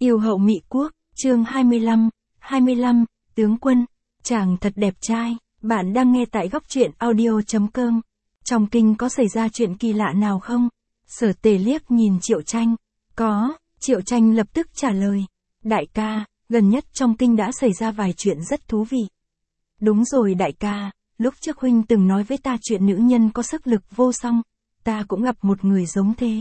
Yêu hậu Mị Quốc, chương 25, tướng quân, chàng thật đẹp trai, bạn đang nghe tại góc truyện audio.com. Trong kinh có xảy ra chuyện kỳ lạ nào không? Sở Tề liếc nhìn Triệu Tranh. Có, Triệu Tranh lập tức trả lời. Đại ca, gần nhất trong kinh đã xảy ra vài chuyện rất thú vị. Đúng rồi đại ca, lúc trước huynh từng nói với ta chuyện nữ nhân có sức lực vô song, ta cũng gặp một người giống thế.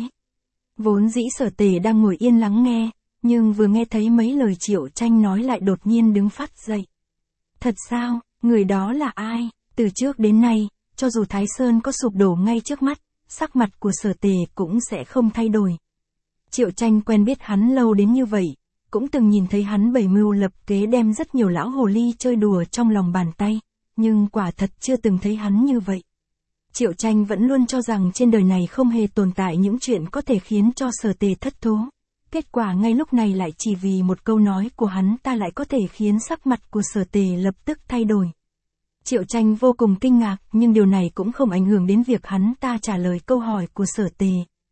Vốn dĩ Sở Tề đang ngồi yên lắng nghe, nhưng vừa nghe thấy mấy lời Triệu Tranh nói lại đột nhiên đứng phát dậy. Thật sao, người đó là ai? Từ trước đến nay, cho dù Thái Sơn có sụp đổ ngay trước mắt, sắc mặt của Sở Tề cũng sẽ không thay đổi. Triệu Tranh quen biết hắn lâu đến như vậy, cũng từng nhìn thấy hắn bày mưu lập kế đem rất nhiều lão hồ ly chơi đùa trong lòng bàn tay, nhưng quả thật chưa từng thấy hắn như vậy. Triệu Tranh vẫn luôn cho rằng trên đời này không hề tồn tại những chuyện có thể khiến cho Sở Tề thất thố. Kết quả ngay lúc này lại chỉ vì một câu nói của hắn ta lại có thể khiến sắc mặt của Sở Tề lập tức thay đổi. Triệu Tranh vô cùng kinh ngạc, nhưng điều này cũng không ảnh hưởng đến việc hắn ta trả lời câu hỏi của Sở Tề.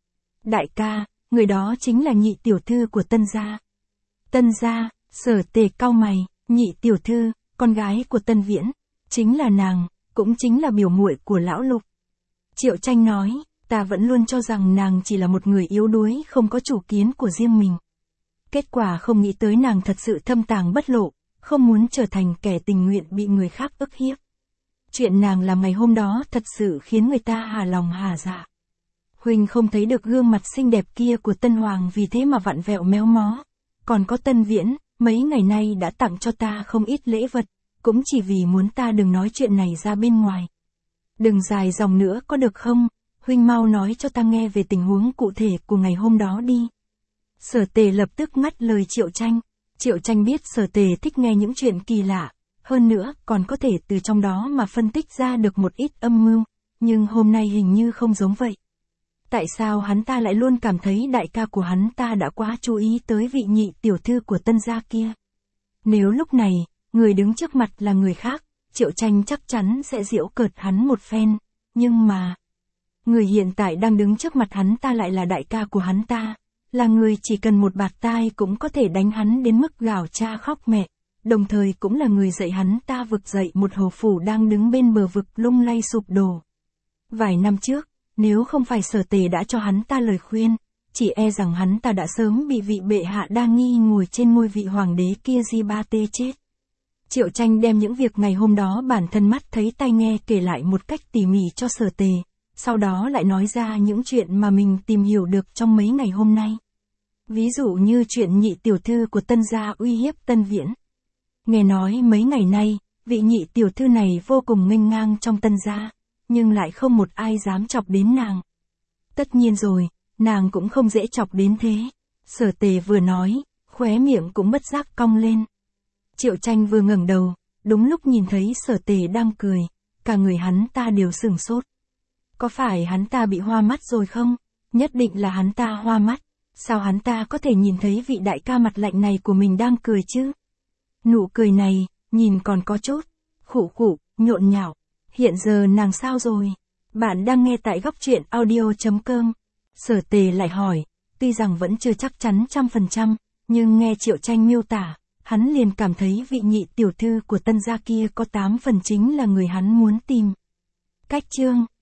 Đại ca, người đó chính là nhị tiểu thư của Tân gia. Tân gia, Sở Tề cau mày, nhị tiểu thư, con gái của Tân Viễn, chính là nàng, cũng chính là biểu muội của lão Lục. Triệu Tranh nói, ta vẫn luôn cho rằng nàng chỉ là một người yếu đuối không có chủ kiến của riêng mình. Kết quả không nghĩ tới nàng thật sự thâm tàng bất lộ, không muốn trở thành kẻ tình nguyện bị người khác ức hiếp. Chuyện nàng làm ngày hôm đó thật sự khiến người ta hà lòng hà dạ. Huynh không thấy được gương mặt xinh đẹp kia của Tân Hoàng vì thế mà vặn vẹo méo mó. Còn có Tân Viễn, mấy ngày nay đã tặng cho ta không ít lễ vật, cũng chỉ vì muốn ta đừng nói chuyện này ra bên ngoài. Đừng dài dòng nữa có được không? Huynh mau nói cho ta nghe về tình huống cụ thể của ngày hôm đó đi. Sở Tề lập tức ngắt lời Triệu Tranh. Triệu Tranh biết Sở Tề thích nghe những chuyện kỳ lạ, hơn nữa còn có thể từ trong đó mà phân tích ra được một ít âm mưu, nhưng hôm nay hình như không giống vậy. Tại sao hắn ta lại luôn cảm thấy đại ca của hắn ta đã quá chú ý tới vị nhị tiểu thư của Tân gia kia? Nếu lúc này, người đứng trước mặt là người khác, Triệu Tranh chắc chắn sẽ giễu cợt hắn một phen, nhưng mà người hiện tại đang đứng trước mặt hắn ta lại là đại ca của hắn ta, là người chỉ cần một bạt tai cũng có thể đánh hắn đến mức gào cha khóc mẹ, đồng thời cũng là người dạy hắn ta vực dậy một hầu phủ đang đứng bên bờ vực lung lay sụp đổ. Vài năm trước, nếu không phải Sở Tề đã cho hắn ta lời khuyên, chỉ e rằng hắn ta đã sớm bị vị bệ hạ đa nghi ngồi trên ngôi vị hoàng đế kia di ba tê chết. Triệu Tranh đem những việc ngày hôm đó bản thân mắt thấy tai nghe kể lại một cách tỉ mỉ cho Sở Tề, sau đó lại nói ra những chuyện mà mình tìm hiểu được trong mấy ngày hôm nay. Ví dụ như chuyện nhị tiểu thư của Tân gia uy hiếp Tân Viễn. Nghe nói mấy ngày nay, vị nhị tiểu thư này vô cùng nghênh ngang trong Tân gia, nhưng lại không một ai dám chọc đến nàng. Tất nhiên rồi, nàng cũng không dễ chọc đến thế. Sở Tề vừa nói, khóe miệng cũng bất giác cong lên. Triệu Tranh vừa ngẩng đầu, đúng lúc nhìn thấy Sở Tề đang cười, cả người hắn ta đều sửng sốt. Có phải hắn ta bị hoa mắt rồi không? Nhất định là hắn ta hoa mắt. Sao hắn ta có thể nhìn thấy vị đại ca mặt lạnh này của mình đang cười chứ? Nụ cười này, nhìn còn có chút khụ khụ, nhộn nhạo. Hiện giờ nàng sao rồi? Bạn đang nghe tại góc truyện audio.com. Sở Tề lại hỏi, tuy rằng vẫn chưa chắc chắn 100%, nhưng nghe Triệu Tranh miêu tả, hắn liền cảm thấy vị nhị tiểu thư của Tân gia kia có 8 phần chính là người hắn muốn tìm. Cách chương